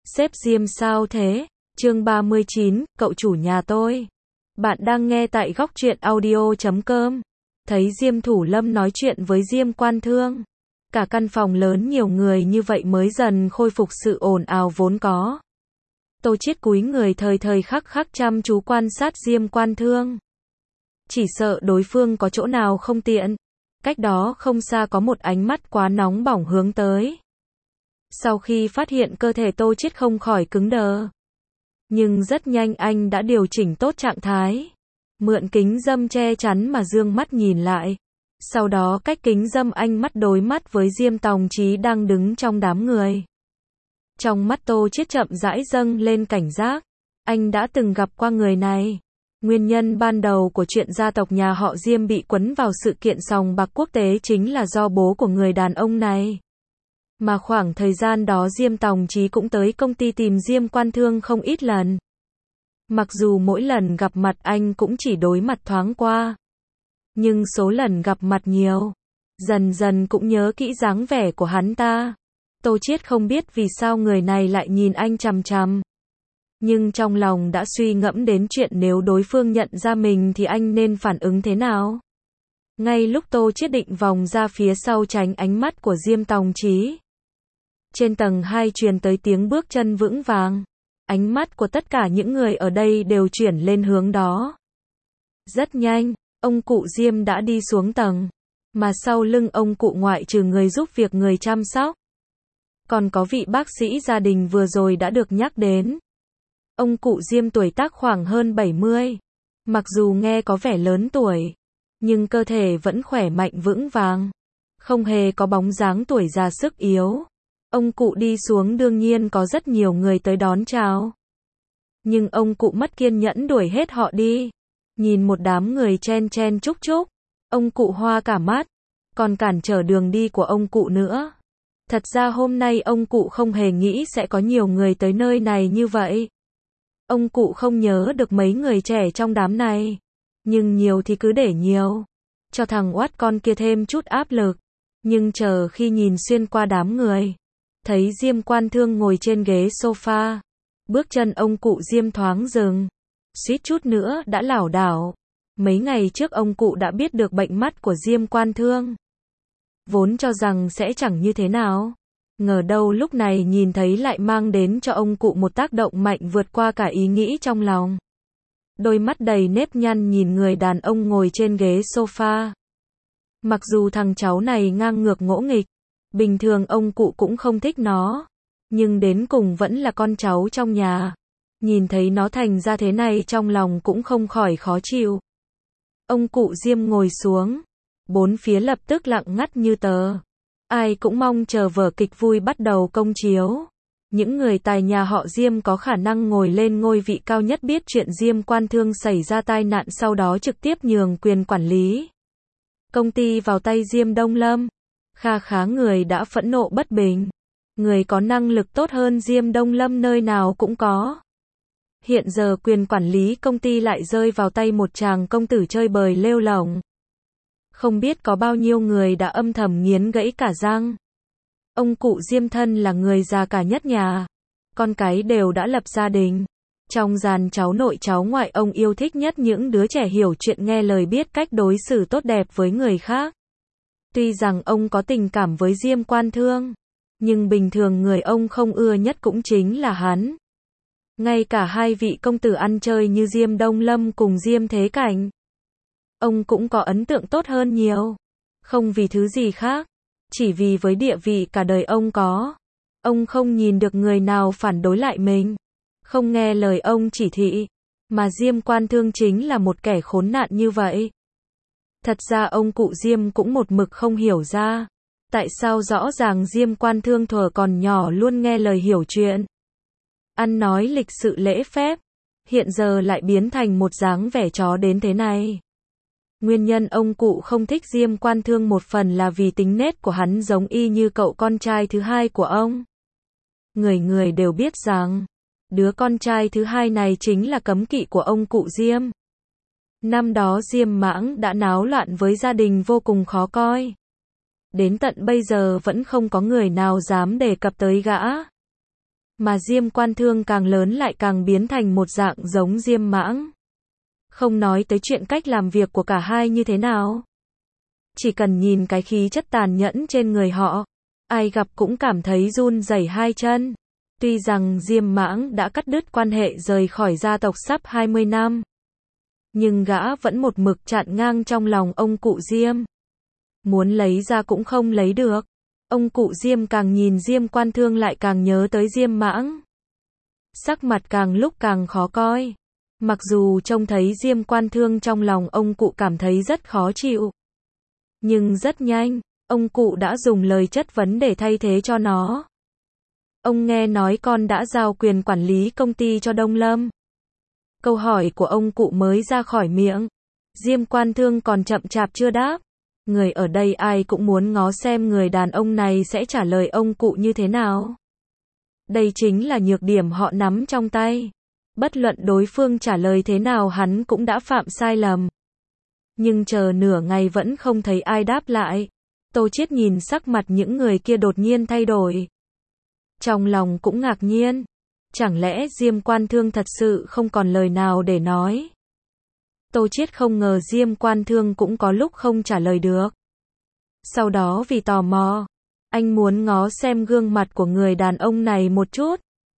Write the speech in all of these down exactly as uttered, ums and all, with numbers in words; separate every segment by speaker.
Speaker 1: Sếp Diêm sao thế? Chương ba mươi chín, cậu chủ nhà tôi. Bạn đang nghe tại góc truyện audio chấm com. Thấy Diêm Thủ Lâm nói chuyện với Diêm Quan Thương. Cả căn phòng lớn nhiều người như vậy mới dần khôi phục sự ồn ào vốn có. Tô Chiết cúi người thời thời khắc khắc chăm chú quan sát Diêm Quan Thương. Chỉ sợ đối phương có chỗ nào không tiện. Cách đó không xa có một ánh mắt quá nóng bỏng hướng tới. Sau khi phát hiện cơ thể Tô Chiết không khỏi cứng đờ. Nhưng rất nhanh anh đã điều chỉnh tốt trạng thái. Mượn kính râm che chắn mà dương mắt nhìn lại. Sau đó cách kính râm anh mắt đối mắt với Diêm Tòng Chí đang đứng trong đám người. Trong mắt Tô Chiết chậm rãi dâng lên cảnh giác. Anh đã từng gặp qua người này. Nguyên nhân ban đầu của chuyện gia tộc nhà họ Diêm bị quấn vào sự kiện sòng bạc quốc tế chính là do bố của người đàn ông này. Mà khoảng thời gian đó Diêm Tòng Chí cũng tới công ty tìm Diêm Quan Thương không ít lần. Mặc dù mỗi lần gặp mặt anh cũng chỉ đối mặt thoáng qua. Nhưng số lần gặp mặt nhiều. Dần dần cũng nhớ kỹ dáng vẻ của hắn ta. Tô Chiết không biết vì sao người này lại nhìn anh chằm chằm. Nhưng trong lòng đã suy ngẫm đến chuyện nếu đối phương nhận ra mình thì anh nên phản ứng thế nào. Ngay lúc Tô Chiết định vòng ra phía sau tránh ánh mắt của Diêm Tòng Chí. Trên tầng hai truyền tới tiếng bước chân vững vàng. Ánh mắt của tất cả những người ở đây đều chuyển lên hướng đó. Rất nhanh, ông cụ Diêm đã đi xuống tầng. Mà sau lưng ông cụ ngoại trừ người giúp việc người chăm sóc. Còn có vị bác sĩ gia đình vừa rồi đã được nhắc đến. Ông cụ Diêm tuổi tác khoảng hơn bảy mươi. Mặc dù nghe có vẻ lớn tuổi. Nhưng cơ thể vẫn khỏe mạnh vững vàng. Không hề có bóng dáng tuổi già sức yếu. Ông cụ đi xuống đương nhiên có rất nhiều người tới đón chào. Nhưng ông cụ mất kiên nhẫn đuổi hết họ đi. Nhìn một đám người chen chen chúc chúc. Ông cụ hoa cả mắt. Còn cản trở đường đi của ông cụ nữa. Thật ra hôm nay ông cụ không hề nghĩ sẽ có nhiều người tới nơi này như vậy. Ông cụ không nhớ được mấy người trẻ trong đám này. Nhưng nhiều thì cứ để nhiều. Cho thằng oát con kia thêm chút áp lực. Nhưng chờ khi nhìn xuyên qua đám người. Thấy Diêm Quan Thương ngồi trên ghế sofa. Bước chân ông cụ Diêm thoáng dừng. Suýt chút nữa đã lảo đảo. Mấy ngày trước ông cụ đã biết được bệnh mắt của Diêm Quan Thương. Vốn cho rằng sẽ chẳng như thế nào. Ngờ đâu lúc này nhìn thấy lại mang đến cho ông cụ một tác động mạnh vượt qua cả ý nghĩ trong lòng. Đôi mắt đầy nếp nhăn nhìn người đàn ông ngồi trên ghế sofa. Mặc dù thằng cháu này ngang ngược ngỗ nghịch. Bình thường ông cụ cũng không thích nó. Nhưng đến cùng vẫn là con cháu trong nhà. Nhìn thấy nó thành ra thế này trong lòng cũng không khỏi khó chịu. Ông cụ Diêm ngồi xuống. Bốn phía lập tức lặng ngắt như tờ. Ai cũng mong chờ vở kịch vui bắt đầu công chiếu. Những người tài nhà họ Diêm có khả năng ngồi lên ngôi vị cao nhất biết chuyện Diêm Quan Thương xảy ra tai nạn sau đó trực tiếp nhường quyền quản lý công ty vào tay Diêm Đông Lâm. Kha khá người đã phẫn nộ bất bình. Người có năng lực tốt hơn Diêm Đông Lâm nơi nào cũng có. Hiện giờ quyền quản lý công ty lại rơi vào tay một chàng công tử chơi bời lêu lổng. Không biết có bao nhiêu người đã âm thầm nghiến gãy cả răng. Ông cụ Diêm thân là người già cả nhất nhà. Con cái đều đã lập gia đình. Trong dàn cháu nội cháu ngoại ông yêu thích nhất những đứa trẻ hiểu chuyện nghe lời biết cách đối xử tốt đẹp với người khác. Tuy rằng ông có tình cảm với Diêm Quan Thương. Nhưng bình thường người ông không ưa nhất cũng chính là hắn. Ngay cả hai vị công tử ăn chơi như Diêm Đông Lâm cùng Diêm Thế Cảnh. Ông cũng có ấn tượng tốt hơn nhiều. Không vì thứ gì khác. Chỉ vì với địa vị cả đời ông có. Ông không nhìn được người nào phản đối lại mình. Không nghe lời ông chỉ thị. Mà Diêm Quan Thương chính là một kẻ khốn nạn như vậy. Thật ra ông cụ Diêm cũng một mực không hiểu ra. Tại sao rõ ràng Diêm Quan Thương thuở còn nhỏ luôn nghe lời hiểu chuyện. Ăn nói lịch sự lễ phép. Hiện giờ lại biến thành một dáng vẻ chó đến thế này. Nguyên nhân ông cụ không thích Diêm Quan Thương một phần là vì tính nết của hắn giống y như cậu con trai thứ hai của ông. Người người đều biết rằng, đứa con trai thứ hai này chính là cấm kỵ của ông cụ Diêm. Năm đó Diêm Mãng đã náo loạn với gia đình vô cùng khó coi. Đến tận bây giờ vẫn không có người nào dám đề cập tới gã. Mà Diêm Quan Thương càng lớn lại càng biến thành một dạng giống Diêm Mãng. Không nói tới chuyện cách làm việc của cả hai như thế nào. Chỉ cần nhìn cái khí chất tàn nhẫn trên người họ, ai gặp cũng cảm thấy run rẩy hai chân. Tuy rằng Diêm Mãng đã cắt đứt quan hệ rời khỏi gia tộc sắp hai mươi năm, nhưng gã vẫn một mực chặn ngang trong lòng ông cụ Diêm. Muốn lấy ra cũng không lấy được. Ông cụ Diêm càng nhìn Diêm Quan Thương lại càng nhớ tới Diêm Mãng. Sắc mặt càng lúc càng khó coi. Mặc dù trông thấy Diêm Quan Thương trong lòng ông cụ cảm thấy rất khó chịu. Nhưng rất nhanh, ông cụ đã dùng lời chất vấn để thay thế cho nó. Ông nghe nói con đã giao quyền quản lý công ty cho Đông Lâm. Câu hỏi của ông cụ mới ra khỏi miệng. Diêm Quan Thương còn chậm chạp chưa đáp. Người ở đây ai cũng muốn ngó xem người đàn ông này sẽ trả lời ông cụ như thế nào. Đây chính là nhược điểm họ nắm trong tay. Bất luận đối phương trả lời thế nào hắn cũng đã phạm sai lầm. Nhưng chờ nửa ngày vẫn không thấy ai đáp lại. Tô Chiết nhìn sắc mặt những người kia đột nhiên thay đổi. Trong lòng cũng ngạc nhiên. Chẳng lẽ Diêm Quan Thương thật sự không còn lời nào để nói? Tô Chiết không ngờ Diêm Quan Thương cũng có lúc không trả lời được. Sau đó vì tò mò, anh muốn ngó xem gương mặt của người đàn ông này một chút.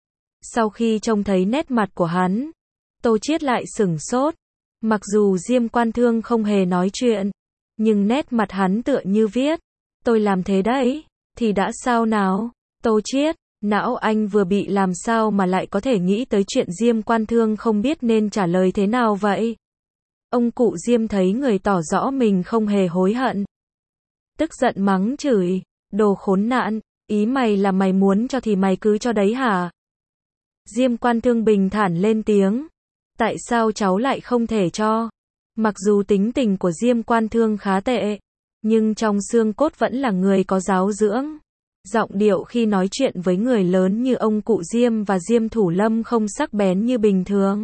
Speaker 1: Sau khi trông thấy nét mặt của hắn, Tô Chiết lại sửng sốt. Mặc dù Diêm Quan Thương không hề nói chuyện, nhưng nét mặt hắn tựa như viết, tôi làm thế đấy, thì đã sao nào? Tô Chiết, não anh vừa bị làm sao mà lại có thể nghĩ tới chuyện Diêm Quan Thương không biết nên trả lời thế nào vậy? Ông cụ Diêm thấy người tỏ rõ mình không hề hối hận. Tức giận mắng chửi, đồ khốn nạn, ý mày là mày muốn cho thì mày cứ cho đấy hả? Diêm Quan Thương bình thản lên tiếng. Tại sao cháu lại không thể cho? Mặc dù tính tình của Diêm Quan Thương khá tệ, nhưng trong xương cốt vẫn là người có giáo dưỡng. Giọng điệu khi nói chuyện với người lớn như ông cụ Diêm và Diêm Thủ Lâm không sắc bén như bình thường.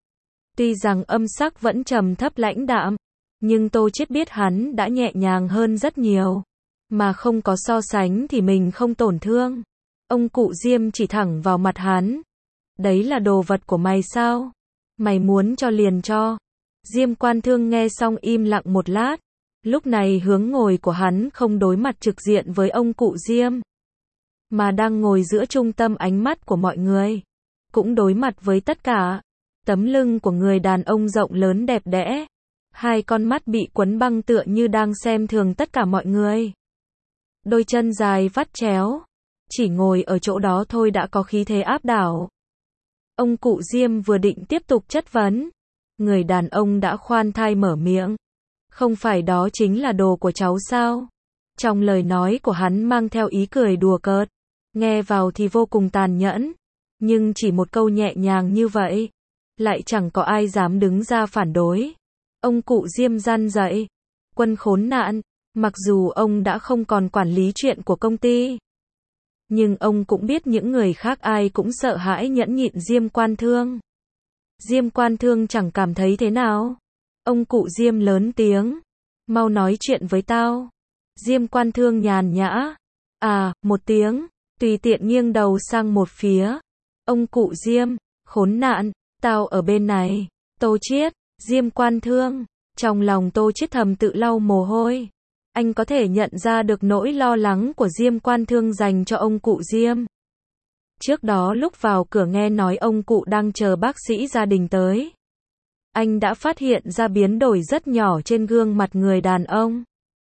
Speaker 1: Tuy rằng âm sắc vẫn trầm thấp lãnh đạm, nhưng Tô Chiết biết hắn đã nhẹ nhàng hơn rất nhiều. Mà không có so sánh thì mình không tổn thương. Ông cụ Diêm chỉ thẳng vào mặt hắn. Đấy là đồ vật của mày sao? Mày muốn cho liền cho. Diêm Quan Thương nghe xong im lặng một lát. Lúc này hướng ngồi của hắn không đối mặt trực diện với ông cụ Diêm, mà đang ngồi giữa trung tâm ánh mắt của mọi người. Cũng đối mặt với tất cả. Tấm lưng của người đàn ông rộng lớn đẹp đẽ. Hai con mắt bị quấn băng tựa như đang xem thường tất cả mọi người. Đôi chân dài vắt chéo. Chỉ ngồi ở chỗ đó thôi đã có khí thế áp đảo. Ông cụ Diêm vừa định tiếp tục chất vấn. Người đàn ông đã khoan thai mở miệng. Không phải đó chính là đồ của cháu sao? Trong lời nói của hắn mang theo ý cười đùa cợt. Nghe vào thì vô cùng tàn nhẫn. Nhưng chỉ một câu nhẹ nhàng như vậy, lại chẳng có ai dám đứng ra phản đối. Ông cụ Diêm răn dậy. Quân khốn nạn. Mặc dù ông đã không còn quản lý chuyện của công ty, nhưng ông cũng biết những người khác ai cũng sợ hãi nhẫn nhịn Diêm Quan Thương. Diêm Quan Thương chẳng cảm thấy thế nào. Ông cụ Diêm lớn tiếng. Mau nói chuyện với tao. Diêm Quan Thương nhàn nhã. À, một tiếng. Tùy tiện nghiêng đầu sang một phía. Ông cụ Diêm, khốn nạn, tao ở bên này. Tô Chiết, Diêm Quan Thương. Trong lòng Tô Chiết thầm tự lau mồ hôi. Anh có thể nhận ra được nỗi lo lắng của Diêm Quan Thương dành cho ông cụ Diêm. Trước đó lúc vào cửa nghe nói ông cụ đang chờ bác sĩ gia đình tới, anh đã phát hiện ra biến đổi rất nhỏ trên gương mặt người đàn ông.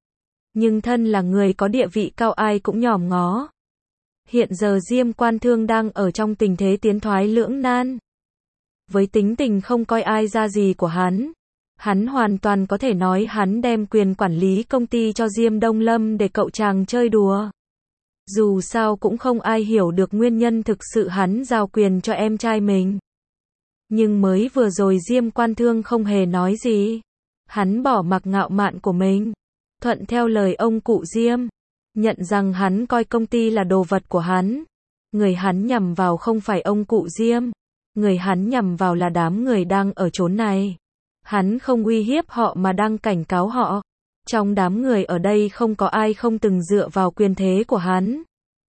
Speaker 1: Nhưng thân là người có địa vị cao ai cũng nhòm ngó. Hiện giờ Diêm Quan Thương đang ở trong tình thế tiến thoái lưỡng nan. Với tính tình không coi ai ra gì của hắn, hắn hoàn toàn có thể nói hắn đem quyền quản lý công ty cho Diêm Đông Lâm để cậu chàng chơi đùa. Dù sao cũng không ai hiểu được nguyên nhân thực sự hắn giao quyền cho em trai mình. Nhưng mới vừa rồi Diêm Quan Thương không hề nói gì. Hắn bỏ mặc ngạo mạn của mình, thuận theo lời ông cụ Diêm, nhận rằng hắn coi công ty là đồ vật của hắn. Người hắn nhằm vào không phải ông cụ Diêm, người hắn nhằm vào là đám người đang ở chốn này. Hắn không uy hiếp họ mà đang cảnh cáo họ. Trong đám người ở đây không có ai không từng dựa vào quyền thế của hắn.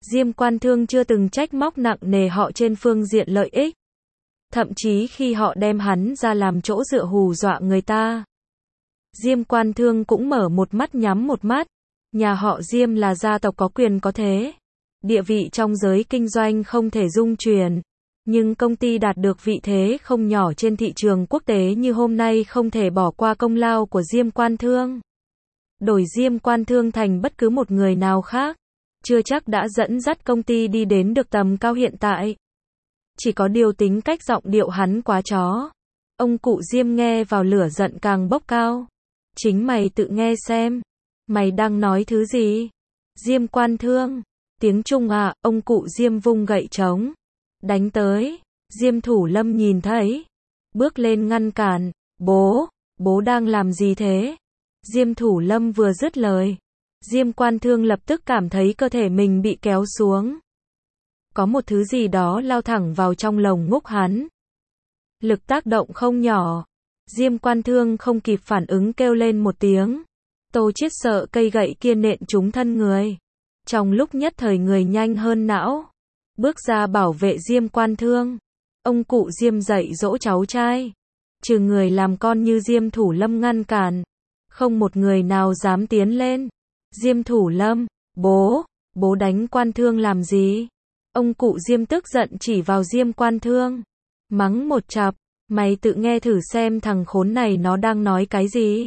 Speaker 1: Diêm Quan Thương chưa từng trách móc nặng nề họ trên phương diện lợi ích. Thậm chí khi họ đem hắn ra làm chỗ dựa hù dọa người ta. Diêm Quan Thương cũng mở một mắt nhắm một mắt. Nhà họ Diêm là gia tộc có quyền có thế. Địa vị trong giới kinh doanh không thể dung truyền. Nhưng công ty đạt được vị thế không nhỏ trên thị trường quốc tế như hôm nay không thể bỏ qua công lao của Diêm Quan Thương. Đổi Diêm Quan Thương thành bất cứ một người nào khác, chưa chắc đã dẫn dắt công ty đi đến được tầm cao hiện tại. Chỉ có điều tính cách giọng điệu hắn quá chó. Ông cụ Diêm nghe vào lửa giận càng bốc cao. Chính mày tự nghe xem. Mày đang nói thứ gì? Diêm Quan Thương. Tiếng Trung à, ông cụ Diêm vung gậy trống. Đánh tới. Diêm Thủ Lâm nhìn thấy. Bước lên ngăn cản. Bố, bố đang làm gì thế? Diêm Thủ Lâm vừa dứt lời. Diêm Quan Thương lập tức cảm thấy cơ thể mình bị kéo xuống. Có một thứ gì đó lao thẳng vào trong lồng ngực hắn. Lực tác động không nhỏ. Diêm Quan Thương không kịp phản ứng kêu lên một tiếng. Tô Chiết sợ cây gậy kia nện trúng thân người. Trong lúc nhất thời người nhanh hơn não. Bước ra bảo vệ Diêm Quan Thương. Ông cụ Diêm dạy dỗ cháu trai. Trừ người làm con như Diêm Thủ Lâm ngăn cản. Không một người nào dám tiến lên. Diêm Thủ Lâm, bố, bố đánh Quan Thương làm gì? Ông cụ Diêm tức giận chỉ vào Diêm Quan Thương. Mắng một chặp, mày tự nghe thử xem thằng khốn này nó đang nói cái gì.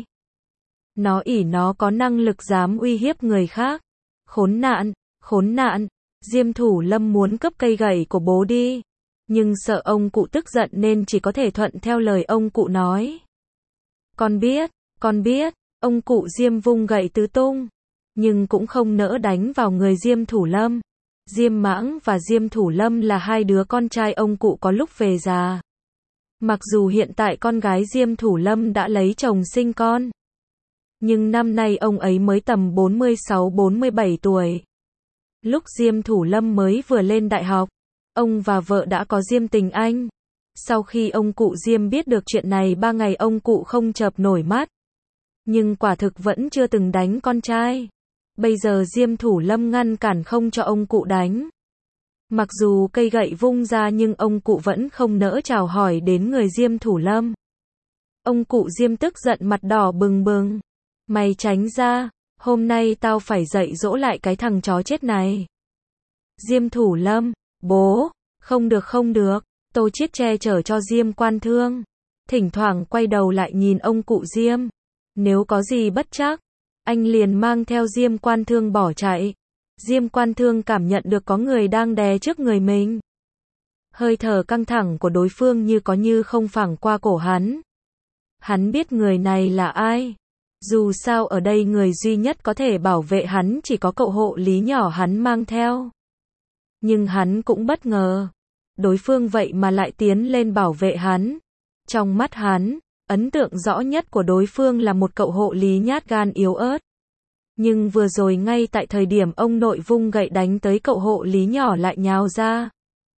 Speaker 1: Nó ỷ nó có năng lực dám uy hiếp người khác. Khốn nạn, khốn nạn. Diêm Thủ Lâm muốn cướp cây gậy của bố đi. Nhưng sợ ông cụ tức giận nên chỉ có thể thuận theo lời ông cụ nói. Con biết, con biết, ông cụ Diêm vung gậy tứ tung. Nhưng cũng không nỡ đánh vào người Diêm Thủ Lâm. Diêm Mãng và Diêm Thủ Lâm là hai đứa con trai ông cụ có lúc về già. Mặc dù hiện tại con gái Diêm Thủ Lâm đã lấy chồng sinh con. Nhưng năm nay ông ấy mới tầm bốn mươi sáu bốn mươi bảy tuổi. Lúc Diêm Thủ Lâm mới vừa lên đại học, ông và vợ đã có Diêm Tình Anh. Sau khi ông cụ Diêm biết được chuyện này ba ngày ông cụ không chợp nổi mắt. Nhưng quả thực vẫn chưa từng đánh con trai. Bây giờ Diêm Thủ Lâm ngăn cản không cho ông cụ đánh. Mặc dù cây gậy vung ra nhưng ông cụ vẫn không nỡ chào hỏi đến người Diêm Thủ Lâm. Ông cụ Diêm tức giận mặt đỏ bừng bừng. Mày tránh ra, hôm nay tao phải dạy dỗ lại cái thằng chó chết này. Diêm Thủ Lâm, bố, không được không được. Tô Chiết che chở cho Diêm Quan Thương. Thỉnh thoảng quay đầu lại nhìn ông cụ Diêm. Nếu có gì bất trắc, anh liền mang theo Diêm Quan Thương bỏ chạy. Diêm Quan Thương cảm nhận được có người đang đè trước người mình. Hơi thở căng thẳng của đối phương như có như không phảng qua cổ hắn. Hắn biết người này là ai. Dù sao ở đây người duy nhất có thể bảo vệ hắn chỉ có cậu hộ lý nhỏ hắn mang theo. Nhưng hắn cũng bất ngờ. Đối phương vậy mà lại tiến lên bảo vệ hắn. Trong mắt hắn, ấn tượng rõ nhất của đối phương là một cậu hộ lý nhát gan yếu ớt. Nhưng vừa rồi ngay tại thời điểm ông nội vung gậy đánh tới cậu hộ lý nhỏ lại nhào ra.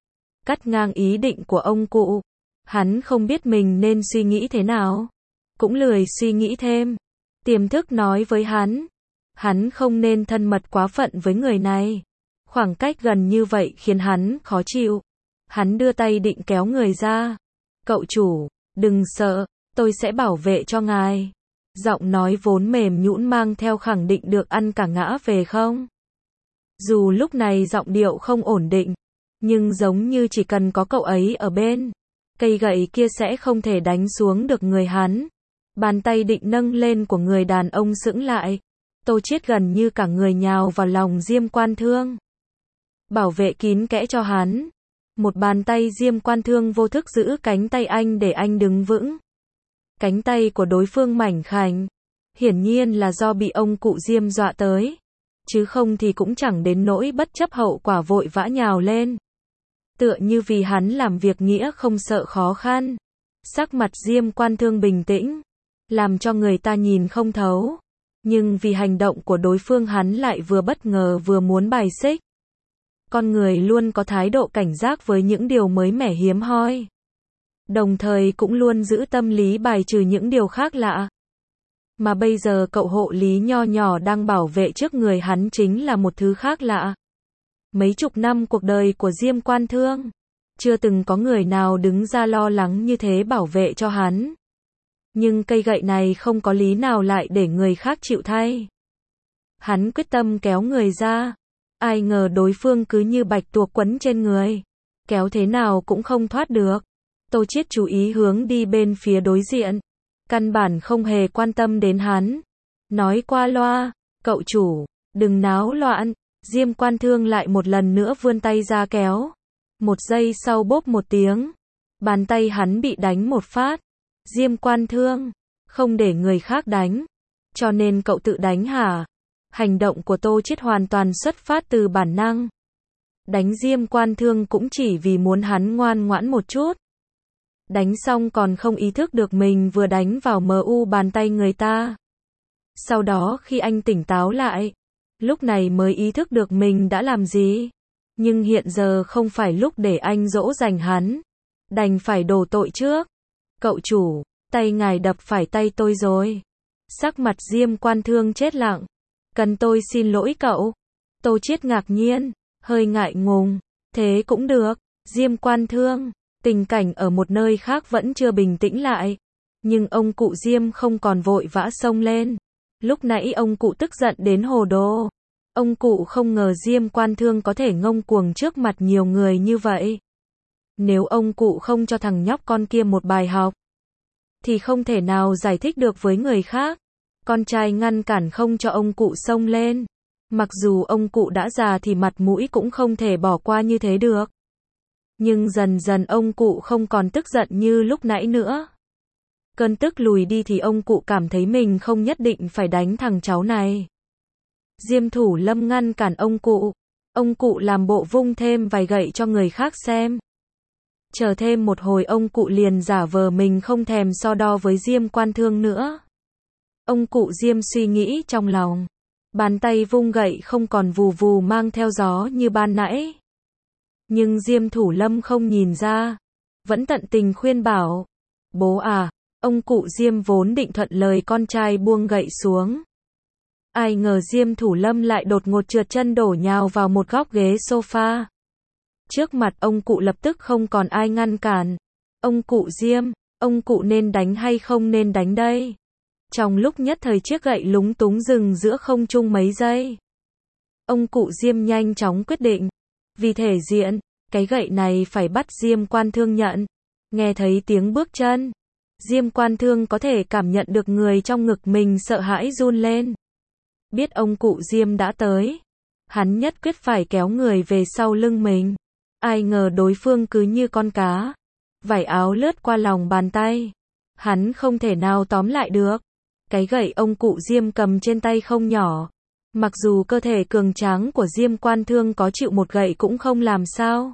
Speaker 1: Cắt ngang ý định của ông cụ. Hắn không biết mình nên suy nghĩ thế nào. Cũng lười suy nghĩ thêm. Tiềm thức nói với hắn. Hắn không nên thân mật quá phận với người này. Khoảng cách gần như vậy khiến hắn khó chịu. Hắn đưa tay định kéo người ra. Cậu chủ, đừng sợ, tôi sẽ bảo vệ cho ngài. Giọng nói vốn mềm nhũn mang theo khẳng định được ăn cả ngã về không. Dù lúc này giọng điệu không ổn định, nhưng giống như chỉ cần có cậu ấy ở bên, cây gậy kia sẽ không thể đánh xuống được người hắn. Bàn tay định nâng lên của người đàn ông sững lại. Tô Chiết gần như cả người nhào vào lòng Diêm Quan Thương. Bảo vệ kín kẽ cho hắn. Một bàn tay Diêm Quan Thương vô thức giữ cánh tay anh để anh đứng vững. Cánh tay của đối phương mảnh khảnh. Hiển nhiên là do bị ông cụ Diêm dọa tới. Chứ không thì cũng chẳng đến nỗi bất chấp hậu quả vội vã nhào lên. Tựa như vì hắn làm việc nghĩa không sợ khó khăn. Sắc mặt Diêm Quan Thương bình tĩnh. Làm cho người ta nhìn không thấu. Nhưng vì hành động của đối phương hắn lại vừa bất ngờ vừa muốn bài xích. Con người luôn có thái độ cảnh giác với những điều mới mẻ hiếm hoi. Đồng thời cũng luôn giữ tâm lý bài trừ những điều khác lạ. Mà bây giờ cậu hộ lý nho nhỏ đang bảo vệ trước người hắn chính là một thứ khác lạ. Mấy chục năm cuộc đời của Diêm Quan Thương, chưa từng có người nào đứng ra lo lắng như thế bảo vệ cho hắn. Nhưng cây gậy này không có lý nào lại để người khác chịu thay. Hắn quyết tâm kéo người ra. Ai ngờ đối phương cứ như bạch tuộc quấn trên người. Kéo thế nào cũng không thoát được. Tô Chiết chú ý hướng đi bên phía đối diện. Căn bản không hề quan tâm đến hắn. Nói qua loa, cậu chủ, đừng náo loạn. Diêm Quan Thương lại một lần nữa vươn tay ra kéo. Một giây sau bốp một tiếng. Bàn tay hắn bị đánh một phát. Diêm Quan Thương, không để người khác đánh. Cho nên cậu tự đánh hả? Hành động của Tô Chiết hoàn toàn xuất phát từ bản năng. Đánh Diêm Quan Thương cũng chỉ vì muốn hắn ngoan ngoãn một chút. Đánh xong còn không ý thức được mình vừa đánh vào mờ u bàn tay người ta. Sau đó khi anh tỉnh táo lại, lúc này mới ý thức được mình đã làm gì. Nhưng hiện giờ không phải lúc để anh dỗ dành hắn. Đành phải đổ tội trước. Cậu chủ, tay ngài đập phải tay tôi rồi. Sắc mặt Diêm Quan Thương chết lặng. Cần tôi xin lỗi cậu? Tô Chiết ngạc nhiên, hơi ngại ngùng. Thế cũng được. Diêm Quan Thương, tình cảnh ở một nơi khác vẫn chưa bình tĩnh lại. Nhưng ông cụ Diêm không còn vội vã xông lên. Lúc nãy ông cụ tức giận đến hồ đồ. Ông cụ không ngờ Diêm Quan Thương có thể ngông cuồng trước mặt nhiều người như vậy. Nếu ông cụ không cho thằng nhóc con kia một bài học, thì không thể nào giải thích được với người khác. Con trai ngăn cản không cho ông cụ xông lên. Mặc dù ông cụ đã già thì mặt mũi cũng không thể bỏ qua như thế được. Nhưng dần dần ông cụ không còn tức giận như lúc nãy nữa. Cơn tức lùi đi thì ông cụ cảm thấy mình không nhất định phải đánh thằng cháu này. Diêm Thủ Lâm ngăn cản ông cụ. Ông cụ làm bộ vung thêm vài gậy cho người khác xem. Chờ thêm một hồi ông cụ liền giả vờ mình không thèm so đo với Diêm Quan Thương nữa. Ông cụ Diêm suy nghĩ trong lòng. Bàn tay vung gậy không còn vù vù mang theo gió như ban nãy. Nhưng Diêm Thủ Lâm không nhìn ra. Vẫn tận tình khuyên bảo. Bố à, ông cụ Diêm vốn định thuận lời con trai buông gậy xuống. Ai ngờ Diêm Thủ Lâm lại đột ngột trượt chân đổ nhào vào một góc ghế sofa. Trước mặt ông cụ lập tức không còn ai ngăn cản. Ông cụ Diêm, ông cụ nên đánh hay không nên đánh đây? Trong lúc nhất thời chiếc gậy lúng túng dừng giữa không trung mấy giây. Ông cụ Diêm nhanh chóng quyết định. Vì thể diện, cái gậy này phải bắt Diêm Quan Thương nhận. Nghe thấy tiếng bước chân, Diêm Quan Thương có thể cảm nhận được người trong ngực mình sợ hãi run lên. Biết ông cụ Diêm đã tới, hắn nhất quyết phải kéo người về sau lưng mình. Ai ngờ đối phương cứ như con cá, vải áo lướt qua lòng bàn tay. Hắn không thể nào tóm lại được. Cái gậy ông cụ Diêm cầm trên tay không nhỏ. Mặc dù cơ thể cường tráng của Diêm Quan Thương có chịu một gậy cũng không làm sao.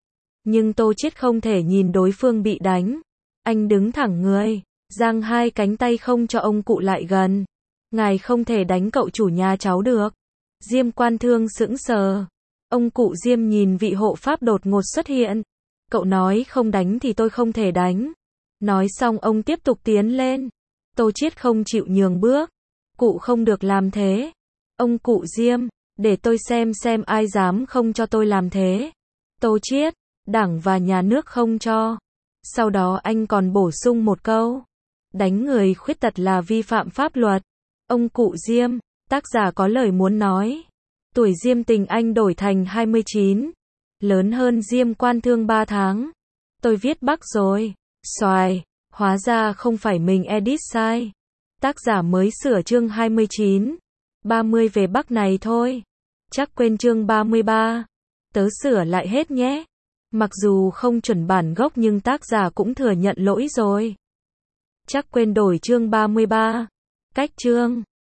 Speaker 1: Nhưng Tô Chiết không thể nhìn đối phương bị đánh. Anh đứng thẳng người, giang hai cánh tay không cho ông cụ lại gần. Ngài không thể đánh cậu chủ nhà cháu được. Diêm Quan Thương sững sờ. Ông cụ Diêm nhìn vị hộ pháp đột ngột xuất hiện. Cậu nói không đánh thì tôi không thể đánh. Nói xong ông tiếp tục tiến lên. Tô Chiết không chịu nhường bước. Cụ không được làm thế. Ông cụ Diêm, để tôi xem xem ai dám không cho tôi làm thế. Tô Chiết, Đảng và nhà nước không cho. Sau đó anh còn bổ sung một câu. Đánh người khuyết tật là vi phạm pháp luật. Ông cụ Diêm, tác giả có lời muốn nói. Tuổi Diêm Tình Anh đổi thành hai mươi chín. Lớn hơn Diêm Quan Thương ba tháng. Tôi viết Bắc rồi. Xoài, hóa ra không phải mình edit sai. Tác giả mới sửa chương hai mươi chín. ba mươi về Bắc này thôi. Chắc quên chương ba mươi ba. Tớ sửa lại hết nhé. Mặc dù không chuẩn bản gốc nhưng tác giả cũng thừa nhận lỗi rồi. Chắc quên đổi chương ba mươi ba. Cách chương